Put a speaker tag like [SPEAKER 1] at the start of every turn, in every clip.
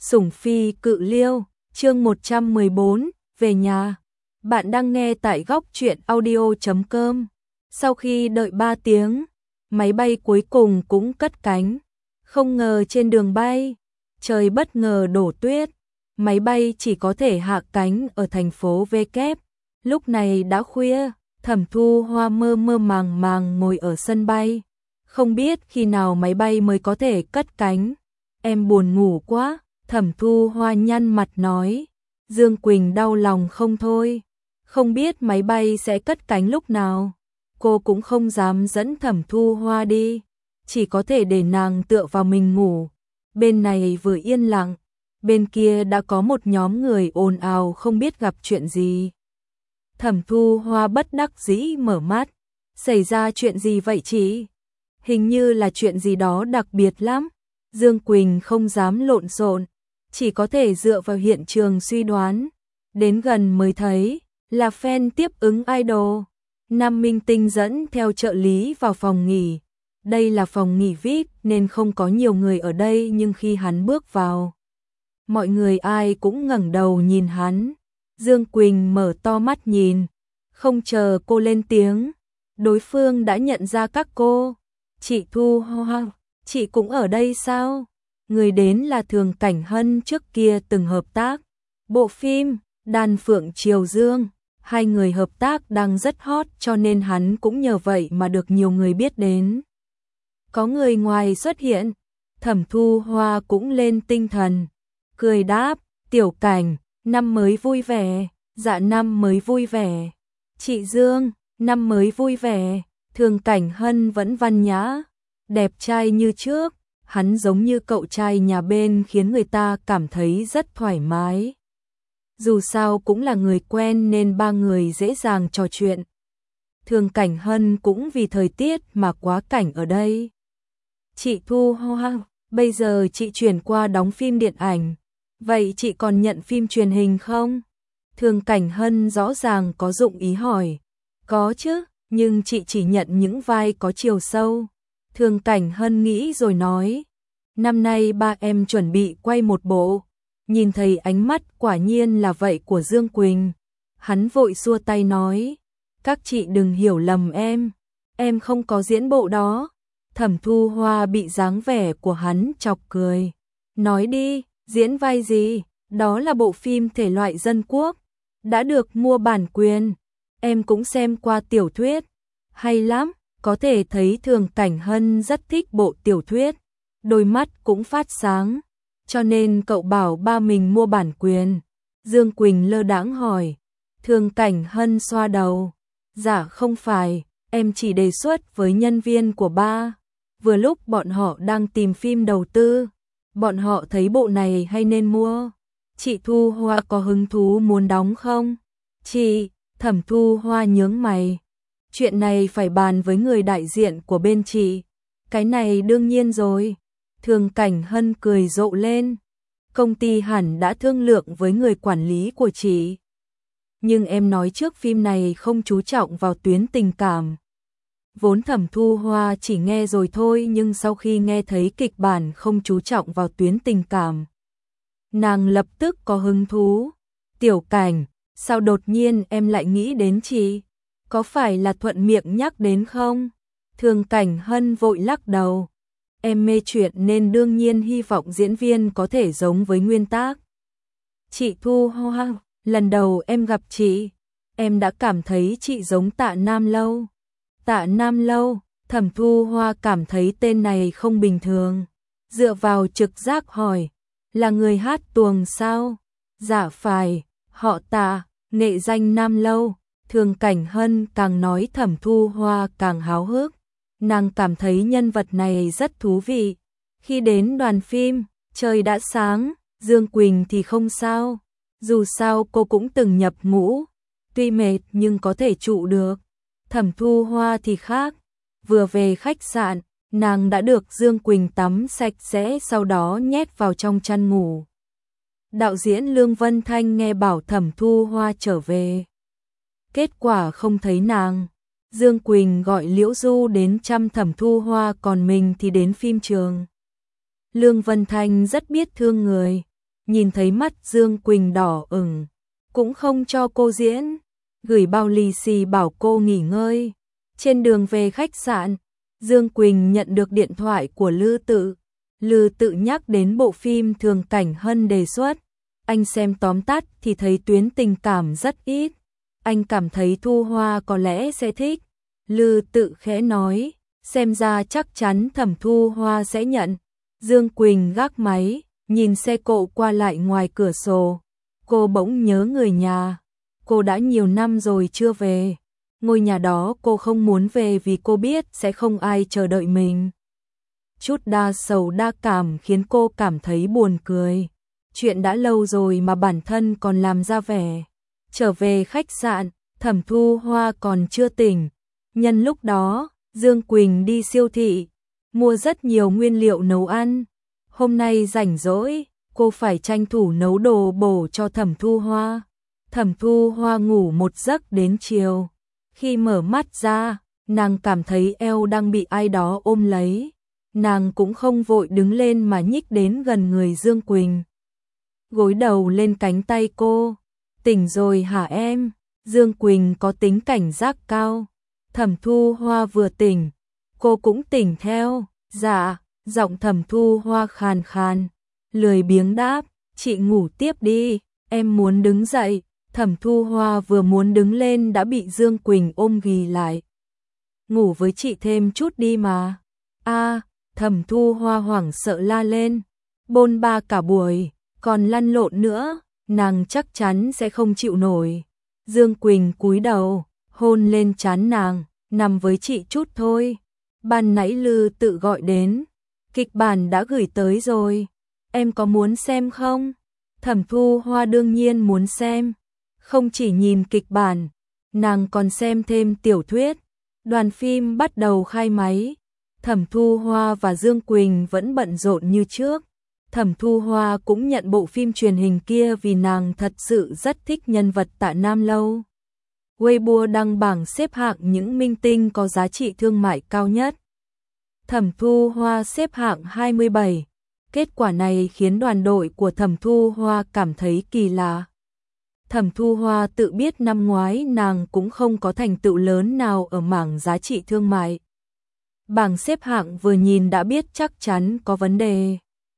[SPEAKER 1] Sủng phi cự liêu, chương 114, về nhà. Bạn đang nghe tại góc truyện audio.com. Sau khi đợi 3 tiếng, máy bay cuối cùng cũng cất cánh. Không ngờ trên đường bay, trời bất ngờ đổ tuyết. Máy bay chỉ có thể hạ cánh ở thành phố V kép. Lúc này đã khuya, Thẩm Thu Hoa mơ mơ màng màng ngồi ở sân bay. Không biết khi nào máy bay mới có thể cất cánh. Em buồn ngủ quá, Thẩm Thu Hoa nhăn mặt nói. Dương Quỳnh đau lòng không thôi. Không biết máy bay sẽ cất cánh lúc nào. Cô cũng không dám dẫn Thẩm Thu Hoa đi. Chỉ có thể để nàng tựa vào mình ngủ. Bên này vừa yên lặng. Bên kia đã có một nhóm người ồn ào không biết gặp chuyện gì. Thẩm Thu Hoa bất đắc dĩ mở mắt. Xảy ra chuyện gì vậy chị? Hình như là chuyện gì đó đặc biệt lắm. Dương Quỳnh không dám lộn xộn, chỉ có thể dựa vào hiện trường suy đoán. Đến gần mới thấy là fan tiếp ứng idol. Nam minh tinh dẫn theo trợ lý vào phòng nghỉ. Đây là phòng nghỉ VIP nên không có nhiều người ở đây, nhưng khi hắn bước vào, mọi người ai cũng ngẩng đầu nhìn hắn. Dương Quỳnh mở to mắt nhìn, không chờ cô lên tiếng, đối phương đã nhận ra các cô. Chị Thu Hoa, chị cũng ở đây sao? Người đến là Thường Cảnh Hân, trước kia từng hợp tác bộ phim Đan Phượng Triều Dương. Hai người hợp tác đang rất hot cho nên hắn cũng nhờ vậy mà được nhiều người biết đến. Có người ngoài xuất hiện, Thẩm Thu Hoa cũng lên tinh thần, cười đáp, Tiểu Cảnh, năm mới vui vẻ. Dạ năm mới vui vẻ. Chị Dương, năm mới vui vẻ. Thường Cảnh Hân vẫn văn nhã, đẹp trai như trước. Hắn giống như cậu trai nhà bên khiến người ta cảm thấy rất thoải mái. Dù sao cũng là người quen nên ba người dễ dàng trò chuyện. Thường Cảnh Hân cũng vì thời tiết mà quá cảnh ở đây. Chị Thu Hoa, bây giờ chị chuyển qua đóng phim điện ảnh. Vậy chị còn nhận phim truyền hình không? Thường Cảnh Hân rõ ràng có dụng ý hỏi. Có chứ, nhưng chị chỉ nhận những vai có chiều sâu. Thường Cảnh Hân nghĩ rồi nói. Năm nay ba em chuẩn bị quay một bộ. Nhìn thấy ánh mắt quả nhiên là vậy của Dương Quỳnh. Hắn vội xua tay nói. Các chị đừng hiểu lầm em không có diễn bộ đó. Thẩm Thu Hoa bị dáng vẻ của hắn chọc cười. Nói đi, diễn vai gì? Đó là bộ phim thể loại dân quốc. Đã được mua bản quyền. Em cũng xem qua tiểu thuyết. Hay lắm, có thể thấy Thường Cảnh Hân rất thích bộ tiểu thuyết. Đôi mắt cũng phát sáng. Cho nên cậu bảo ba mình mua bản quyền. Dương Quỳnh lơ đãng hỏi. Thường Cảnh Hân xoa đầu. Dạ không phải, em chỉ đề xuất với nhân viên của ba. Vừa lúc bọn họ đang tìm phim đầu tư. Bọn họ thấy bộ này hay nên mua. Chị Thu Hoa có hứng thú muốn đóng không? Chị, Thẩm Thu Hoa nhướng mày. Chuyện này phải bàn với người đại diện của bên chị. Cái này đương nhiên rồi. Thường Cảnh Hân cười rộ lên. Công ty hẳn đã thương lượng với người quản lý của chị. Nhưng em nói trước phim này không chú trọng vào tuyến tình cảm. Vốn Thẩm Thu Hoa chỉ nghe rồi thôi, nhưng sau khi nghe thấy kịch bản không chú trọng vào tuyến tình cảm, nàng lập tức có hứng thú. Tiểu Cảnh, sao đột nhiên em lại nghĩ đến chị? Có phải là thuận miệng nhắc đến không? Thường Cảnh Hân vội lắc đầu. Em mê chuyện nên đương nhiên hy vọng diễn viên có thể giống với nguyên tác. Chị Thu Hoa, lần đầu em gặp chị, em đã cảm thấy chị giống Tạ Nam Lâu. Tạ Nam Lâu, Thẩm Thu Hoa cảm thấy tên này không bình thường. Dựa vào trực giác hỏi, là người hát tuồng sao? Dạ phải, họ Tạ, nghệ danh Nam Lâu. Thường Cảnh Hân càng nói Thẩm Thu Hoa càng háo hức. Nàng cảm thấy nhân vật này rất thú vị. Khi đến đoàn phim, trời đã sáng, Dương Quỳnh thì không sao. Dù sao cô cũng từng nhập ngũ, tuy mệt nhưng có thể trụ được. Thẩm Thu Hoa thì khác. Vừa về khách sạn, nàng đã được Dương Quỳnh tắm sạch sẽ, sau đó nhét vào trong chăn ngủ. Đạo diễn Lương Vân Thanh nghe bảo Thẩm Thu Hoa trở về. Kết quả không thấy nàng. Dương Quỳnh gọi Liễu Du đến chăm Thẩm Thu Hoa, còn mình thì đến phim trường. Lương Vân Thanh rất biết thương người. nhìn thấy mắt Dương Quỳnh đỏ ửng, cũng không cho cô diễn, gửi bao lì xì bảo cô nghỉ ngơi. Trên đường về khách sạn, Dương Quỳnh nhận được điện thoại của Lư Tự. Lư Tự nhắc đến bộ phim Thường Cảnh Hân đề xuất. Anh xem tóm tắt thì thấy tuyến tình cảm rất ít. Anh cảm thấy Thu Hoa có lẽ sẽ thích. Lư Tự khẽ nói, xem ra chắc chắn Thẩm Thu Hoa sẽ nhận. Dương Quỳnh gác máy, nhìn xe cộ qua lại ngoài cửa sổ. Cô bỗng nhớ người nhà. Cô đã nhiều năm rồi chưa về. Ngôi nhà đó cô không muốn về vì cô biết sẽ không ai chờ đợi mình. Chút đa sầu đa cảm khiến cô cảm thấy buồn cười. Chuyện đã lâu rồi mà bản thân còn làm ra vẻ. Trở về khách sạn, Thẩm Thu Hoa còn chưa tỉnh. Nhân lúc đó, Dương Quỳnh đi siêu thị, mua rất nhiều nguyên liệu nấu ăn. Hôm nay rảnh rỗi, cô phải tranh thủ nấu đồ bổ cho Thẩm Thu Hoa. Thẩm Thu Hoa ngủ một giấc đến chiều. Khi mở mắt ra, nàng cảm thấy eo đang bị ai đó ôm lấy. Nàng cũng không vội đứng lên mà nhích đến gần người Dương Quỳnh. Gối đầu lên cánh tay cô. Tỉnh rồi hả em? Dương Quỳnh có tính cảnh giác cao. Thẩm Thu Hoa vừa tỉnh, cô cũng tỉnh theo. Dạ, giọng Thẩm Thu Hoa khàn khàn, lười biếng đáp, chị ngủ tiếp đi, em muốn đứng dậy. Thẩm Thu Hoa vừa muốn đứng lên đã bị Dương Quỳnh ôm ghì lại. Ngủ với chị thêm chút đi mà. Thẩm Thu Hoa hoảng sợ la lên. Bôn ba cả buổi, còn lăn lộn nữa, nàng chắc chắn sẽ không chịu nổi. Dương Quỳnh cúi đầu, hôn lên trán nàng, nằm với chị chút thôi. Ban nãy Lư Tự gọi đến, kịch bản đã gửi tới rồi, em có muốn xem không? Thẩm Thu Hoa đương nhiên muốn xem. Không chỉ nhìn kịch bản, nàng còn xem thêm tiểu thuyết. Đoàn phim bắt đầu khai máy. Thẩm Thu Hoa và Dương Quỳnh vẫn bận rộn như trước. Thẩm Thu Hoa cũng nhận bộ phim truyền hình kia vì nàng thật sự rất thích nhân vật Tạ Nam Lâu. Weibo đăng bảng xếp hạng những minh tinh có giá trị thương mại cao nhất. Thẩm Thu Hoa xếp hạng 27. Kết quả này khiến đoàn đội của Thẩm Thu Hoa cảm thấy kỳ lạ. Thẩm Thu Hoa tự biết năm ngoái nàng cũng không có thành tựu lớn nào ở mảng giá trị thương mại. Bảng xếp hạng vừa nhìn đã biết chắc chắn có vấn đề.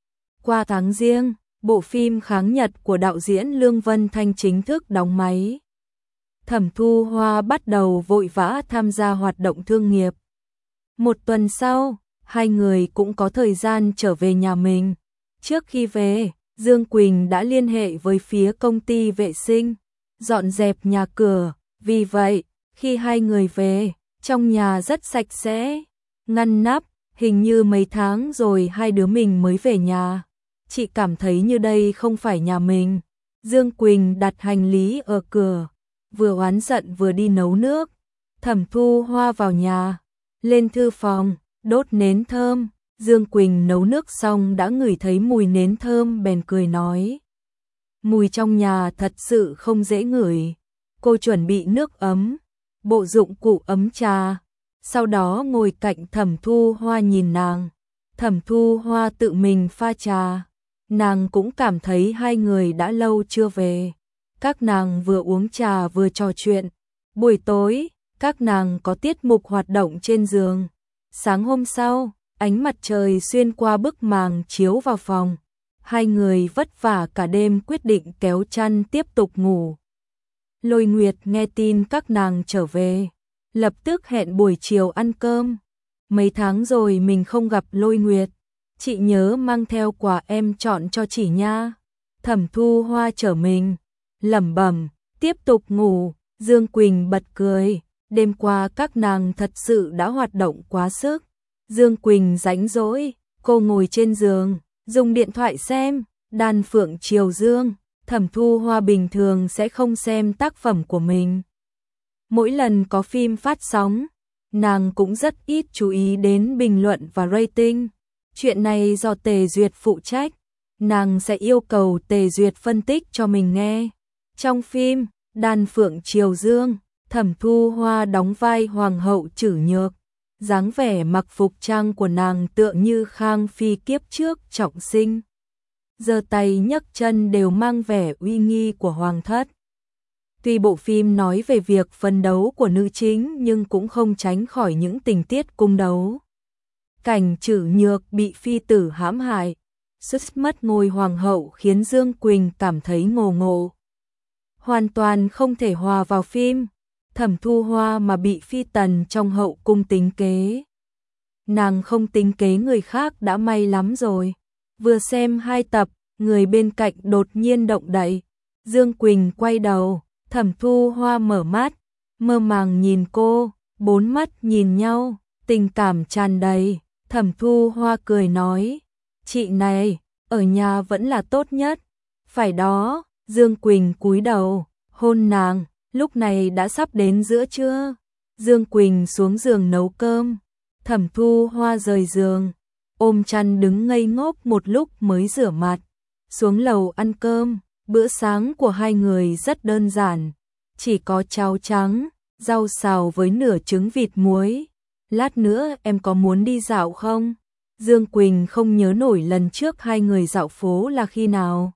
[SPEAKER 1] Qua tháng Giêng, bộ phim Kháng Nhật của đạo diễn Lương Vân Thanh chính thức đóng máy. Thẩm Thu Hoa bắt đầu vội vã tham gia hoạt động thương nghiệp. Một tuần sau, hai người cũng có thời gian trở về nhà mình. Trước khi về, Dương Quỳnh đã liên hệ với phía công ty vệ sinh, dọn dẹp nhà cửa. Vì vậy, khi hai người về, trong nhà rất sạch sẽ, ngăn nắp. Hình như mấy tháng rồi hai đứa mình mới về nhà. Chị cảm thấy như đây không phải nhà mình. Dương Quỳnh đặt hành lý ở cửa, vừa oán giận vừa đi nấu nước. Thẩm Thu Hoa vào nhà, lên thư phòng, đốt nến thơm. Dương Quỳnh nấu nước xong đã ngửi thấy mùi nến thơm bèn cười nói. Mùi trong nhà thật sự không dễ ngửi. Cô chuẩn bị nước ấm, bộ dụng cụ ấm trà. Sau đó ngồi cạnh Thẩm Thu Hoa nhìn nàng. Thẩm Thu Hoa tự mình pha trà. Nàng cũng cảm thấy hai người đã lâu chưa về. Các nàng vừa uống trà vừa trò chuyện. Buổi tối, các nàng có tiết mục hoạt động trên giường. Sáng hôm sau, ánh mặt trời xuyên qua bức màn chiếu vào phòng. Hai người vất vả cả đêm quyết định kéo chăn tiếp tục ngủ. Lôi Nguyệt nghe tin các nàng trở về, lập tức hẹn buổi chiều ăn cơm. Mấy tháng rồi mình không gặp Lôi Nguyệt, chị nhớ mang theo quà em chọn cho chị nha. Thẩm Thu Hoa trở mình, lẩm bẩm, tiếp tục ngủ. Dương Quỳnh bật cười, đêm qua các nàng thật sự đã hoạt động quá sức. Dương Quỳnh rảnh rỗi, cô ngồi trên giường, dùng điện thoại xem Đan Phượng Triều Dương. Thẩm Thu Hoa bình thường sẽ không xem tác phẩm của mình. Mỗi lần có phim phát sóng, nàng cũng rất ít chú ý đến bình luận và rating. Chuyện này do Tề Duyệt phụ trách, nàng sẽ yêu cầu Tề Duyệt phân tích cho mình nghe. Trong phim Đan Phượng Triều Dương, Thẩm Thu Hoa đóng vai Hoàng hậu Trử Nhược. Dáng vẻ mặc phục trang của nàng tựa như Khang Phi kiếp trước trọng sinh. giơ tay nhấc chân đều mang vẻ uy nghi của hoàng thất. Tuy bộ phim nói về việc phấn đấu của nữ chính nhưng cũng không tránh khỏi những tình tiết cung đấu. Cảnh Trử Nhược bị phi tử hãm hại, sứt mất ngôi hoàng hậu khiến Dương Quỳnh cảm thấy ngộ ngộ. Hoàn toàn không thể hòa vào phim. Thẩm Thu Hoa mà bị phi tần trong hậu cung tính kế. Nàng không tính kế người khác đã may lắm rồi. Vừa xem 2 tập, người bên cạnh đột nhiên động đậy. Dương Quỳnh quay đầu, Thẩm Thu Hoa mở mắt, mơ màng nhìn cô, 4 mắt nhìn nhau, tình cảm tràn đầy. Thẩm Thu Hoa cười nói, chị này, ở nhà vẫn là tốt nhất. Phải đó, Dương Quỳnh cúi đầu, hôn nàng, lúc này đã sắp đến giữa trưa. Dương Quỳnh xuống giường nấu cơm, Thẩm Thu Hoa rời giường, ôm chăn đứng ngây ngốc một lúc mới rửa mặt, xuống lầu ăn cơm. Bữa sáng của hai người rất đơn giản, chỉ có cháo trắng, rau xào với nửa trứng vịt muối. Lát nữa em có muốn đi dạo không? Dương Quỳnh không nhớ nổi lần trước hai người dạo phố là khi nào.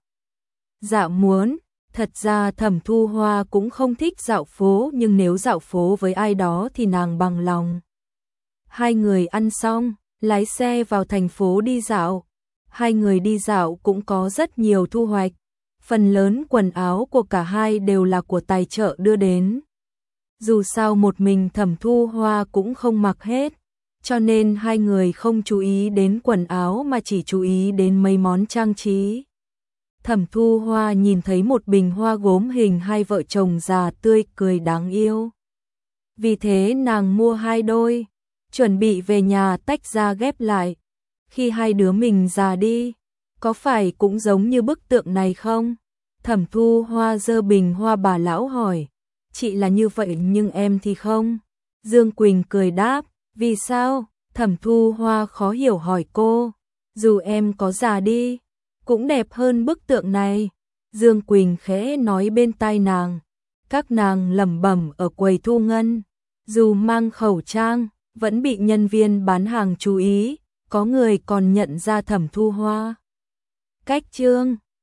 [SPEAKER 1] Dạ muốn, thật ra Thẩm Thu Hoa cũng không thích dạo phố nhưng nếu dạo phố với ai đó thì nàng bằng lòng. Hai người ăn xong, lái xe vào thành phố đi dạo. Hai người đi dạo cũng có rất nhiều thu hoạch. Phần lớn quần áo của cả hai đều là của tài trợ đưa đến. Dù sao một mình Thẩm Thu Hoa cũng không mặc hết, cho nên hai người không chú ý đến quần áo mà chỉ chú ý đến mấy món trang trí. Thẩm Thu Hoa nhìn thấy một bình hoa gốm hình hai vợ chồng già tươi cười đáng yêu. Vì thế nàng mua 2 đôi, chuẩn bị về nhà tách ra ghép lại. Khi hai đứa mình già đi, có phải cũng giống như bức tượng này không? Thẩm Thu Hoa giơ bình hoa bà lão hỏi. Chị là như vậy nhưng em thì không. Dương Quỳnh cười đáp. Vì sao? Thẩm Thu Hoa khó hiểu hỏi cô. Dù em có già đi, cũng đẹp hơn bức tượng này. Dương Quỳnh khẽ nói bên tai nàng. Các nàng lẩm bẩm ở quầy thu ngân. Dù mang khẩu trang, vẫn bị nhân viên bán hàng chú ý. Có người còn nhận ra Thẩm Thu Hoa. Cách trương